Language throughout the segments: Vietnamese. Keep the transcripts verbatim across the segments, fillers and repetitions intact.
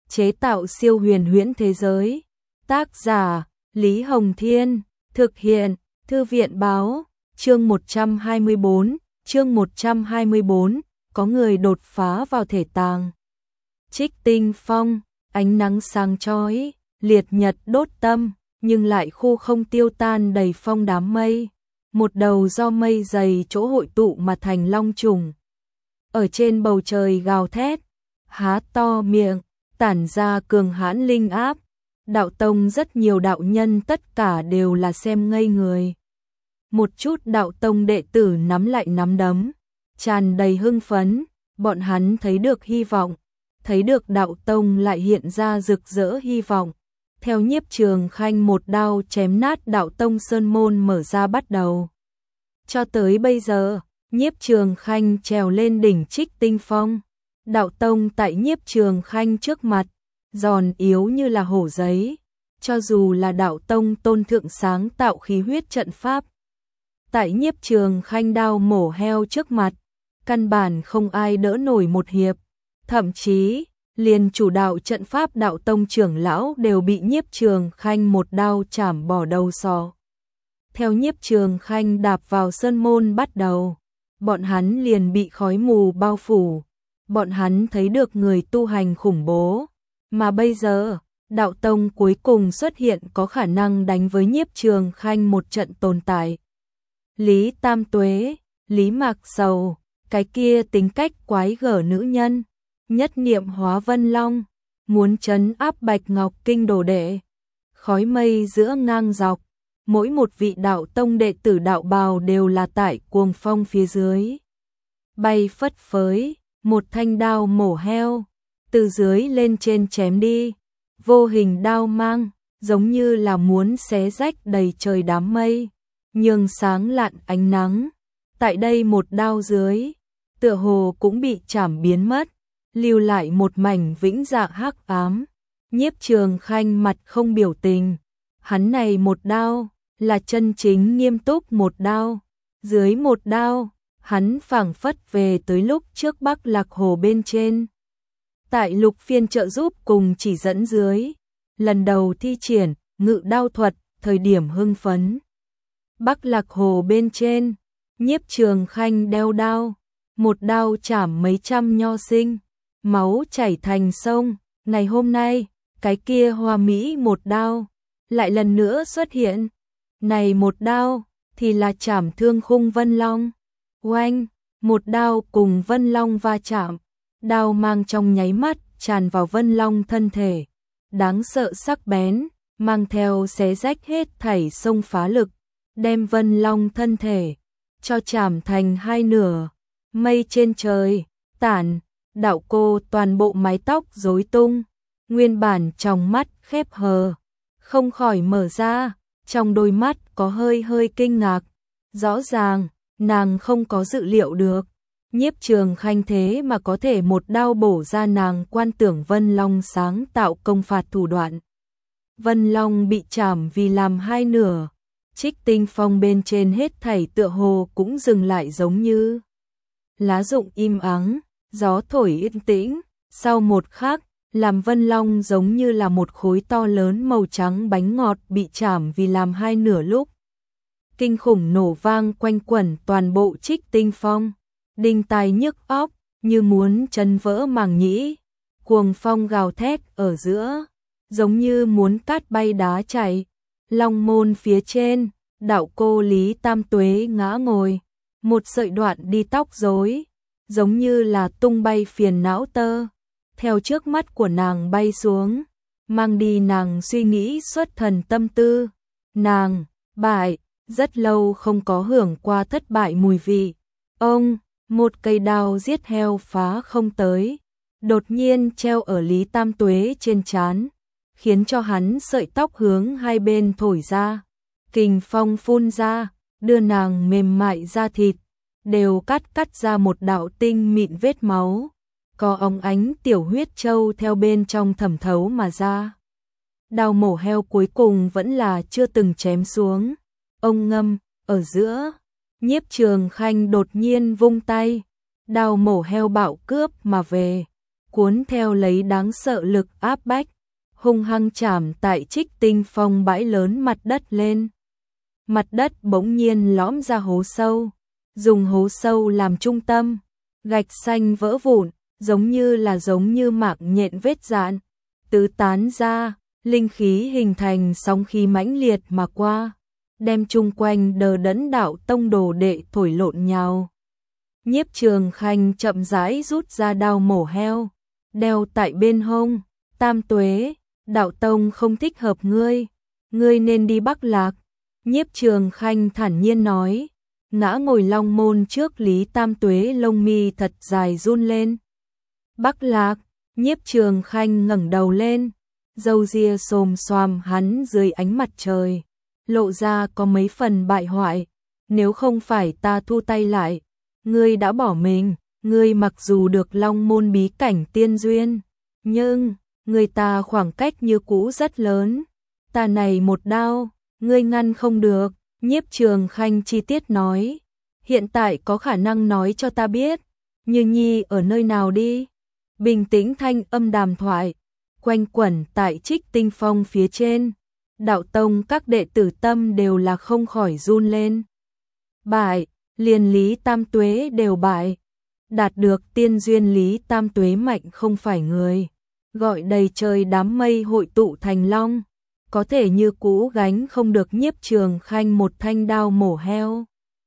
chế tạo siêu huyền huyễn thế giới. Tác giả, Lý Hồng Thiên, thực hiện, Thư viện Báo, chương một trăm hai mươi bốn, chương một trăm hai mươi bốn, có người đột phá vào thể tàng. Trích Tinh Phong, ánh nắng sáng chói, liệt nhật đốt tâm, nhưng lại khu không tiêu tan đầy phong đám mây. Một đầu do mây dày chỗ hội tụ mà thành long trùng. Ở trên bầu trời gào thét, há to miệng, tản ra cường hãn linh áp. Đạo tông rất nhiều đạo nhân tất cả đều là xem ngây người. Một chút đạo tông đệ tử nắm lại nắm đấm, tràn đầy hưng phấn, bọn hắn thấy được hy vọng, thấy được đạo tông lại hiện ra rực rỡ hy vọng. Theo Nhiếp Trường Khanh một đao chém nát đạo tông sơn môn mở ra bắt đầu. Cho tới bây giờ, Nhiếp Trường Khanh trèo lên đỉnh Trích Tinh Phong. Đạo tông tại Nhiếp Trường Khanh trước mặt, giòn yếu như là hổ giấy. Cho dù là đạo tông tôn thượng sáng tạo khí huyết trận pháp, tại Nhiếp Trường Khanh đao mổ heo trước mặt, căn bản không ai đỡ nổi một hiệp. Thậm chí, liền chủ đạo trận pháp đạo tông trưởng lão đều bị Nhiếp Trường Khanh một đao chảm bỏ đầu sọ. Theo Nhiếp Trường Khanh đạp vào sơn môn bắt đầu, bọn hắn liền bị khói mù bao phủ. Bọn hắn thấy được người tu hành khủng bố, mà bây giờ, đạo tông cuối cùng xuất hiện có khả năng đánh với Nhiếp Trường Khanh một trận tồn tại. Lý Tam Tuế, Lý Mạc Sầu, cái kia tính cách quái gở nữ nhân, nhất niệm hóa Vân Long, muốn trấn áp Bạch Ngọc Kinh đồ đệ. Khói mây giữa ngang dọc, mỗi một vị đạo tông đệ tử đạo bào đều là tại cuồng phong phía dưới. Bay phất phới, một thanh đao mổ heo, từ dưới lên trên chém đi, vô hình đao mang, giống như là muốn xé rách đầy trời đám mây, nhường sáng lạn ánh nắng. Tại đây một đao dưới, tựa hồ cũng bị chảm biến mất, lưu lại một mảnh vĩnh dạng hắc ám. Nhiếp Trường Khanh mặt không biểu tình, hắn này một đao, là chân chính nghiêm túc một đao. Dưới một đao, hắn phảng phất về tới lúc trước Bắc Lạc Hồ bên trên. Tại Lục Phiên trợ giúp cùng chỉ dẫn dưới, lần đầu thi triển ngự đao thuật, thời điểm hưng phấn. Bắc Lạc Hồ bên trên, Nhiếp Trường Khanh đeo đao, một đao chảm mấy trăm nho sinh, máu chảy thành sông. Ngày hôm nay, cái kia hoa mỹ một đao, lại lần nữa xuất hiện. Này một đao, thì là chảm thương khung Vân Long. Oanh, một đao cùng Vân Long va chạm, đao mang trong nháy mắt tràn vào Vân Long thân thể, đáng sợ sắc bén, mang theo xé rách hết thảy sông phá lực, đem Vân Long thân thể cho chảm thành hai nửa. Mây trên trời tản, đạo cô toàn bộ mái tóc rối tung, nguyên bản trong mắt khép hờ, không khỏi mở ra, trong đôi mắt có hơi hơi kinh ngạc. Rõ ràng, nàng không có dự liệu được, Nhiếp Trường Khanh thế mà có thể một đao bổ ra nàng quan tưởng Vân Long sáng tạo công phạt thủ đoạn. Vân Long bị chảm vì làm hai nửa, Trích Tinh Phong bên trên hết thảy tựa hồ cũng dừng lại giống như lá rụng im ắng, gió thổi yên tĩnh. Sau một khắc, làm Vân Long giống như là một khối to lớn màu trắng bánh ngọt bị chảm vì làm hai nửa lúc. Kinh khủng nổ vang quanh quẩn toàn bộ Trích Tinh Phong, đinh tai nhức óc, như muốn chấn vỡ màng nhĩ. Cuồng phong gào thét ở giữa, giống như muốn cát bay đá chảy. Long môn phía trên, đạo cô Lý Tam Tuế ngã ngồi, một sợi đoạn đi tóc rối, giống như là tung bay phiền não tơ, theo trước mắt của nàng bay xuống, mang đi nàng suy nghĩ xuất thần tâm tư. Nàng bại, rất lâu không có hưởng qua thất bại mùi vị. Ông, một cây đao giết heo phá không tới, đột nhiên treo ở Lý Tam Tuế trên trán, khiến cho hắn sợi tóc hướng hai bên thổi ra, kình phong phun ra, đưa nàng mềm mại da thịt đều cắt cắt ra một đạo tinh mịn vết máu, có óng ánh tiểu huyết châu theo bên trong thẩm thấu mà ra. Đao mổ heo cuối cùng vẫn là chưa từng chém xuống. Ông ngâm, ở giữa, Nhiếp Trường Khanh đột nhiên vung tay, đao mổ heo bạo cướp mà về, cuốn theo lấy đáng sợ lực áp bách, hung hăng chạm tại Trích Tinh Phong bãi lớn mặt đất lên. Mặt đất bỗng nhiên lõm ra hố sâu, dùng hố sâu làm trung tâm, gạch xanh vỡ vụn, giống như là giống như mạng nhện vết dạn, tứ tán ra, linh khí hình thành sóng khí mãnh liệt mà qua, đem chung quanh đờ đẫn đạo tông đồ đệ thổi lộn nhào. Nhiếp Trường Khanh chậm rãi rút ra đao mổ heo, đeo tại bên hông. Tam Tuế, đạo tông không thích hợp ngươi, ngươi nên đi Bắc Lạc. Nhiếp Trường Khanh thản nhiên nói, ngã ngồi long môn trước Lý Tam Tuế, lông mi thật dài run lên. Bắc Lạc, Nhiếp Trường Khanh ngẩng đầu lên, râu ria xồm xoàm hắn dưới ánh mặt trời, lộ ra có mấy phần bại hoại. Nếu không phải ta thu tay lại, ngươi đã bỏ mình. Ngươi mặc dù được long môn bí cảnh tiên duyên, nhưng người ta khoảng cách như cũ rất lớn. Ta này một đao, ngươi ngăn không được. Nhiếp Trường Khanh chi tiết nói, hiện tại có khả năng nói cho ta biết, Như Nhi ở nơi nào đi. Bình tĩnh thanh âm đàm thoại, quanh quẩn tại Trích Tinh Phong phía trên. Đạo tông các đệ tử tâm đều là không khỏi run lên. Bại, liền Lý Tam Tuế đều bại. Đạt được tiên duyên Lý Tam Tuế mạnh không phải người, gọi đầy trời đám mây hội tụ thành long, có thể như cũ gánh không được Nhiếp Trường Khanh một thanh đao mổ heo.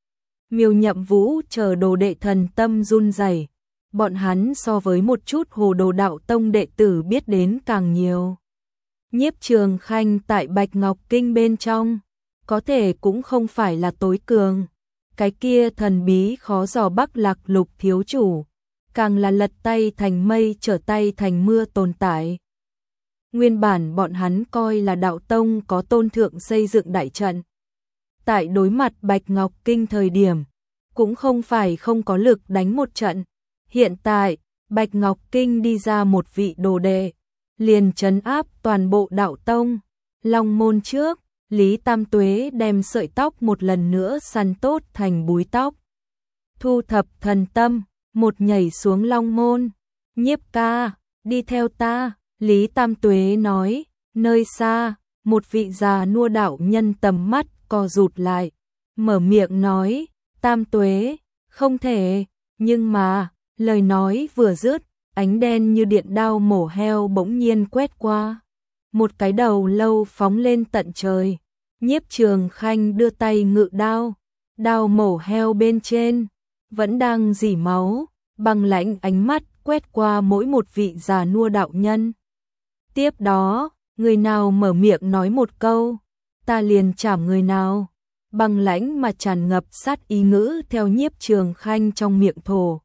Miêu Nhậm Vũ chờ đồ đệ thần tâm run rẩy, bọn hắn so với một chút hồ đồ đạo tông đệ tử biết đến càng nhiều. Nhiếp Trường Khanh tại Bạch Ngọc Kinh bên trong, có thể cũng không phải là tối cường. Cái kia thần bí khó dò Bắc Lạc Lục thiếu chủ, càng là lật tay thành mây trở tay thành mưa tồn tại. Nguyên bản bọn hắn coi là đạo tông có tôn thượng xây dựng đại trận. Tại đối mặt Bạch Ngọc Kinh thời điểm, cũng không phải không có lực đánh một trận. Hiện tại, Bạch Ngọc Kinh đi ra một vị đồ đệ, liền trấn áp toàn bộ đạo tông. Long môn trước, Lý Tam Tuế đem sợi tóc một lần nữa săn tốt thành búi tóc. Thu thập thần tâm, một nhảy xuống long môn. Nhiếp ca, đi theo ta, Lý Tam Tuế nói. Nơi xa, một vị già nua đạo nhân tầm mắt co rụt lại, mở miệng nói, Tam Tuế, không thể. Nhưng mà, lời nói vừa dứt, ánh đen như điện đao mổ heo bỗng nhiên quét qua. Một cái đầu lâu phóng lên tận trời. Nhiếp Trường Khanh đưa tay ngự đao, đao mổ heo bên trên vẫn đang rỉ máu, băng lãnh ánh mắt quét qua mỗi một vị già nua đạo nhân. Tiếp đó, người nào mở miệng nói một câu, ta liền chảm người nào. Băng lãnh mà tràn ngập sát ý ngữ theo Nhiếp Trường Khanh trong miệng thổ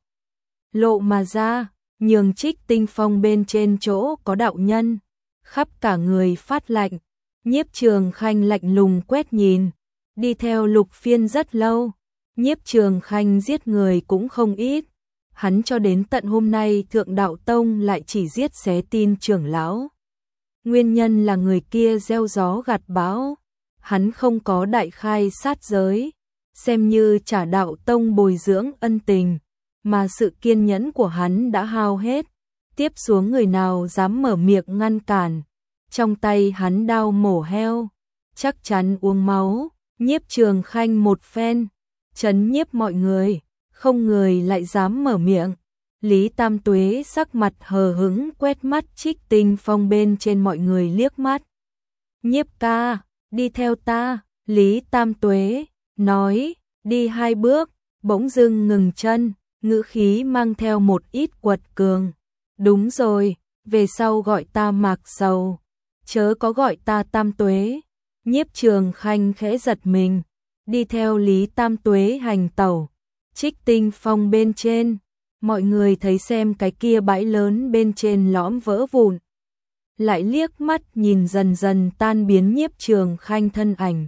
lộ mà ra, nhường Trích Tinh Phong bên trên chỗ có đạo nhân, khắp cả người phát lạnh. Nhiếp Trường Khanh lạnh lùng quét nhìn, đi theo Lục Phiên rất lâu. Nhiếp Trường Khanh giết người cũng không ít, hắn cho đến tận hôm nay Thượng Đạo Tông lại chỉ giết xé tin trưởng lão. Nguyên nhân là người kia gieo gió gặt bão, hắn không có đại khai sát giới, xem như trả Đạo Tông bồi dưỡng ân tình, mà sự kiên nhẫn của hắn đã hao hết. Tiếp xuống người nào dám mở miệng ngăn cản, trong tay hắn đao mổ heo, chắc chắn uống máu. Nhiếp Trường Khanh một phen trấn nhiếp mọi người, không người lại dám mở miệng. Lý Tam Tuế sắc mặt hờ hững quét mắt Trích Tinh Phong bên trên mọi người liếc mắt. Nhiếp ca, đi theo ta. Lý Tam Tuế nói, đi hai bước, bỗng dưng ngừng chân, ngữ khí mang theo một ít quật cường. Đúng rồi, về sau gọi ta Mạc Sầu, chớ có gọi ta Tam Tuế. Nhiếp Trường Khanh khẽ giật mình, đi theo Lý Tam Tuế hành tẩu. Trích Tinh Phong bên trên, mọi người thấy xem cái kia bãi lớn bên trên lõm vỡ vụn, lại liếc mắt nhìn dần dần tan biến Nhiếp Trường Khanh thân ảnh.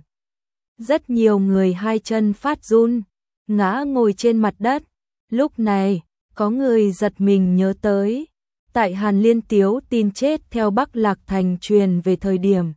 Rất nhiều người hai chân phát run, ngã ngồi trên mặt đất. Lúc này, có người giật mình nhớ tới, tại Hàn Liên Tiếu tin chết theo Bắc Lạc Thành truyền về thời điểm.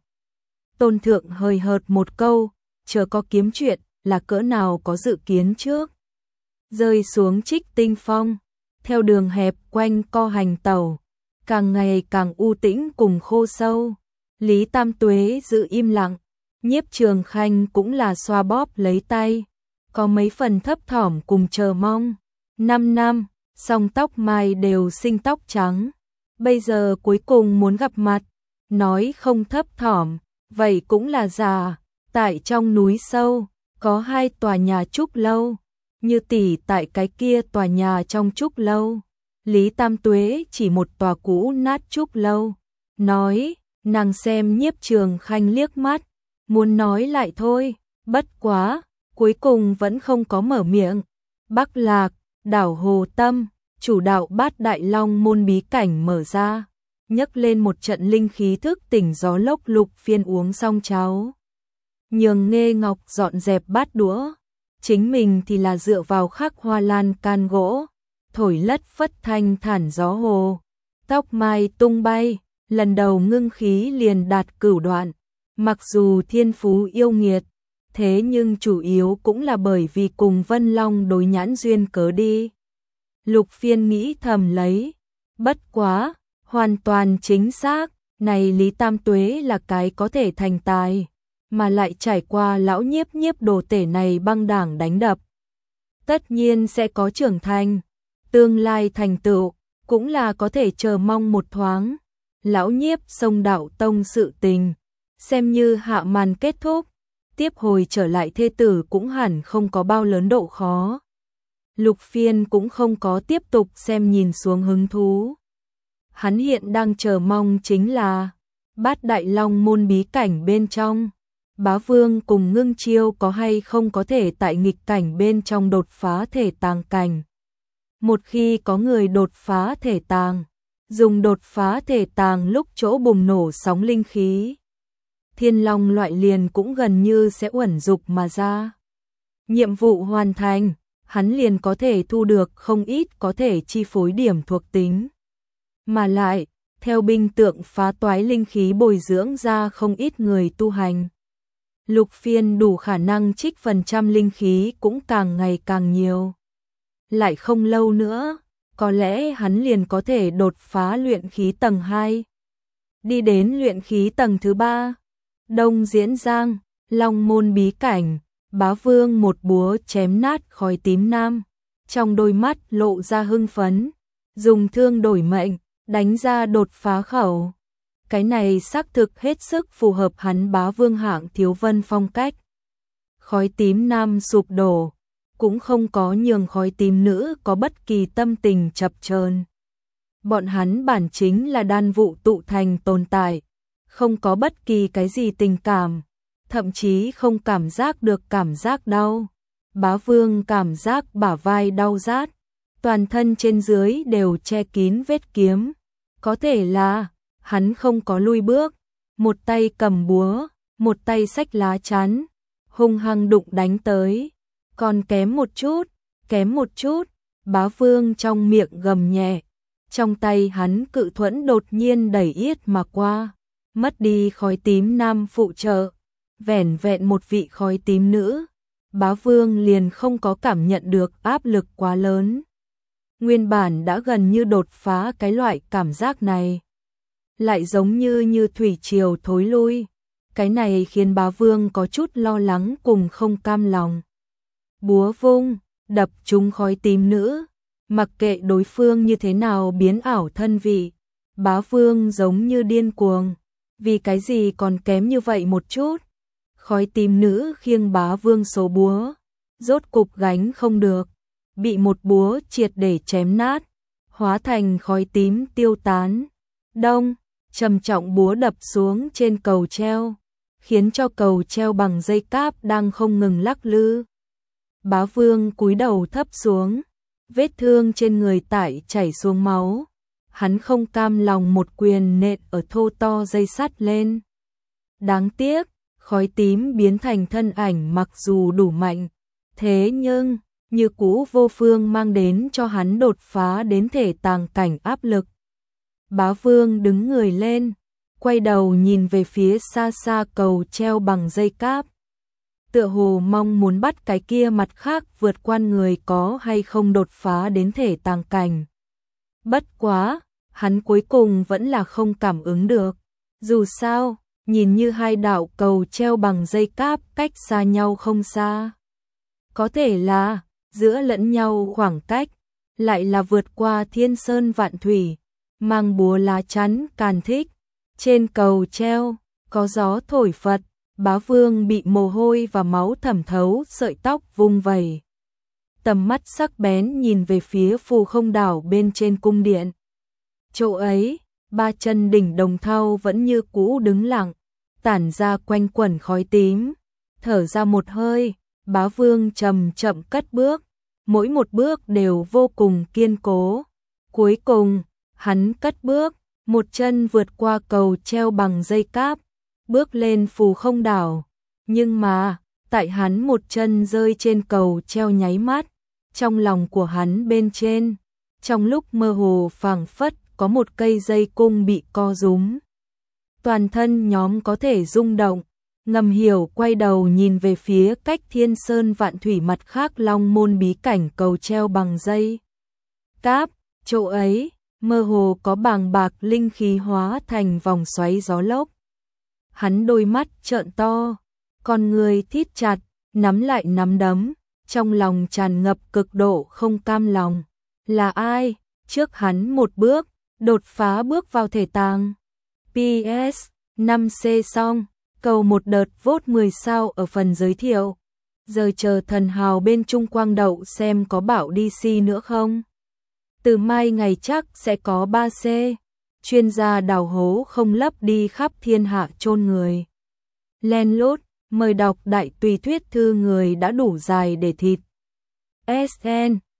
Tôn thượng hơi hợt một câu, chờ có kiếm chuyện, là cỡ nào có dự kiến trước. Rơi xuống Trích Tinh Phong, theo đường hẹp quanh co hành tàu, càng ngày càng u tĩnh cùng khô sâu. Lý Tam Tuế giữ im lặng, Nhiếp Trường Khanh cũng là xoa bóp lấy tay, có mấy phần thấp thỏm cùng chờ mong. Năm năm, song tóc mai đều sinh tóc trắng, bây giờ cuối cùng muốn gặp mặt, nói không thấp thỏm, vậy cũng là già. Tại trong núi sâu, có hai tòa nhà trúc lâu, như tỷ tại cái kia tòa nhà trong trúc lâu. Lý Tam Tuế chỉ một tòa cũ nát trúc lâu, nói, nàng xem Nhiếp Trường Khanh liếc mắt, muốn nói lại thôi, bất quá, cuối cùng vẫn không có mở miệng. Bắc Lạc, đảo Hồ Tâm, chủ đạo Bát Đại Long môn bí cảnh mở ra, nhấc lên một trận linh khí thức tỉnh gió lốc. Lục Phiên uống xong cháo, nhường Nghê Ngọc dọn dẹp bát đũa, chính mình thì là dựa vào khắc hoa lan can gỗ, thổi lất phất thanh thản gió hồ, tóc mai tung bay, lần đầu ngưng khí liền đạt cửu đoạn. Mặc dù thiên phú yêu nghiệt, thế nhưng chủ yếu cũng là bởi vì cùng Vân Long đối nhãn duyên cớ đi. Lục Phiên nghĩ thầm lấy, bất quá, hoàn toàn chính xác, này Lý Tam Tuế là cái có thể thành tài, mà lại trải qua lão Nhiếp Nhiếp đồ tể này băng đảng đánh đập. Tất nhiên sẽ có trưởng thành, tương lai thành tựu, cũng là có thể chờ mong một thoáng. Lão Nhiếp xông đạo tông sự tình, xem như hạ màn kết thúc, tiếp hồi trở lại thê tử cũng hẳn không có bao lớn độ khó. Lục Phiên cũng không có tiếp tục xem nhìn xuống hứng thú. Hắn hiện đang chờ mong chính là Bát Đại Long môn bí cảnh bên trong, Bá Vương cùng Ngưng Chiêu có hay không có thể tại nghịch cảnh bên trong đột phá thể tàng cảnh. Một khi có người đột phá thể tàng, dùng đột phá thể tàng lúc chỗ bùng nổ sóng linh khí, thiên long loại liền cũng gần như sẽ uẩn dục mà ra. Nhiệm vụ hoàn thành, hắn liền có thể thu được không ít có thể chi phối điểm thuộc tính. Mà lại, theo binh tượng phá toái linh khí bồi dưỡng ra không ít người tu hành. Lục Phiên đủ khả năng trích phần trăm linh khí cũng càng ngày càng nhiều. Lại không lâu nữa, có lẽ hắn liền có thể đột phá luyện khí tầng hai. Đi đến luyện khí tầng thứ ba. Đông Diễn Giang, Long môn bí cảnh, Bá Vương một búa chém nát khói tím nam, trong đôi mắt lộ ra hưng phấn, dùng thương đổi mệnh, đánh ra đột phá khẩu. Cái này xác thực hết sức phù hợp hắn Bá Vương hạng thiếu vân phong cách. Khói tím nam sụp đổ, cũng không có nhường khói tím nữ có bất kỳ tâm tình chập chờn. Bọn hắn bản chính là đan vụ tụ thành tồn tại, không có bất kỳ cái gì tình cảm, thậm chí không cảm giác được cảm giác đau. Bá Vương cảm giác bả vai đau rát, toàn thân trên dưới đều che kín vết kiếm. Có thể là hắn không có lui bước, một tay cầm búa, một tay xách lá chắn, hung hăng đụng đánh tới. Còn kém một chút, kém một chút, Bá Vương trong miệng gầm nhẹ, trong tay hắn cự thuẫn đột nhiên đẩy yết mà qua, mất đi khói tím nam phụ trợ, vẻn vẹn một vị khói tím nữ, Bá Vương liền không có cảm nhận được áp lực quá lớn. Nguyên bản đã gần như đột phá cái loại cảm giác này, lại giống như như thủy triều thối lui, cái này khiến Bá Vương có chút lo lắng cùng không cam lòng. Búa vung, đập trúng khói tím nữ, mặc kệ đối phương như thế nào biến ảo thân vị, Bá Vương giống như điên cuồng, vì cái gì còn kém như vậy một chút. Khói tím nữ khiêng Bá Vương số búa, rốt cục gánh không được, bị một búa triệt để chém nát, hóa thành khói tím tiêu tán. Đông, trầm trọng búa đập xuống trên cầu treo, khiến cho cầu treo bằng dây cáp đang không ngừng lắc lư. Bá Vương cúi đầu thấp xuống, vết thương trên người tải chảy xuống máu, hắn không cam lòng một quyền nện ở thô to dây sắt lên. Đáng tiếc, khói tím biến thành thân ảnh mặc dù đủ mạnh, thế nhưng như cũ vô phương mang đến cho hắn đột phá đến thể tàng cảnh áp lực. Bá Vương đứng người lên, quay đầu nhìn về phía xa xa cầu treo bằng dây cáp, tựa hồ mong muốn bắt cái kia mặt khác vượt qua người có hay không đột phá đến thể tàng cảnh. Bất quá, hắn cuối cùng vẫn là không cảm ứng được. Dù sao, nhìn như hai đạo cầu treo bằng dây cáp cách xa nhau không xa. Có thể là, giữa lẫn nhau khoảng cách, lại là vượt qua thiên sơn vạn thủy, mang búa lá chắn càn thích. Trên cầu treo, có gió thổi phật, Bá Vương bị mồ hôi và máu thẩm thấu sợi tóc vung vẩy. Tầm mắt sắc bén nhìn về phía phù không đảo bên trên cung điện. Chỗ ấy, ba chân đỉnh Đồng Thau vẫn như cũ đứng lặng, tản ra quanh quẩn khói tím. Thở ra một hơi, Bá Vương chậm chậm cất bước, mỗi một bước đều vô cùng kiên cố. Cuối cùng, hắn cất bước, một chân vượt qua cầu treo bằng dây cáp, bước lên phù không đảo. Nhưng mà, tại hắn một chân rơi trên cầu treo nháy mắt, trong lòng của hắn bên trên, trong lúc mơ hồ phảng phất có một cây dây cung bị co rúm. Toàn thân nhóm có thể rung động, ngầm hiểu quay đầu nhìn về phía cách thiên sơn vạn thủy mặt khác long môn bí cảnh cầu treo bằng dây cáp, chỗ ấy, mơ hồ có bàng bạc linh khí hóa thành vòng xoáy gió lốc. Hắn đôi mắt trợn to, con người thít chặt, nắm lại nắm đấm, trong lòng tràn ngập cực độ không cam lòng. Là ai? Trước hắn một bước, đột phá bước vào thể tàng. pê ét năm C xong, cầu một đợt vote mười sao ở phần giới thiệu. Giờ chờ thần hào bên Trung Quang đậu xem có bảo đê xê nữa không. Từ mai ngày chắc sẽ có ba C. Chuyên gia đào hố không lấp đi khắp thiên hạ chôn người. Len lút, mời đọc đại tùy thuyết thư người đã đủ dài để thịt. ét en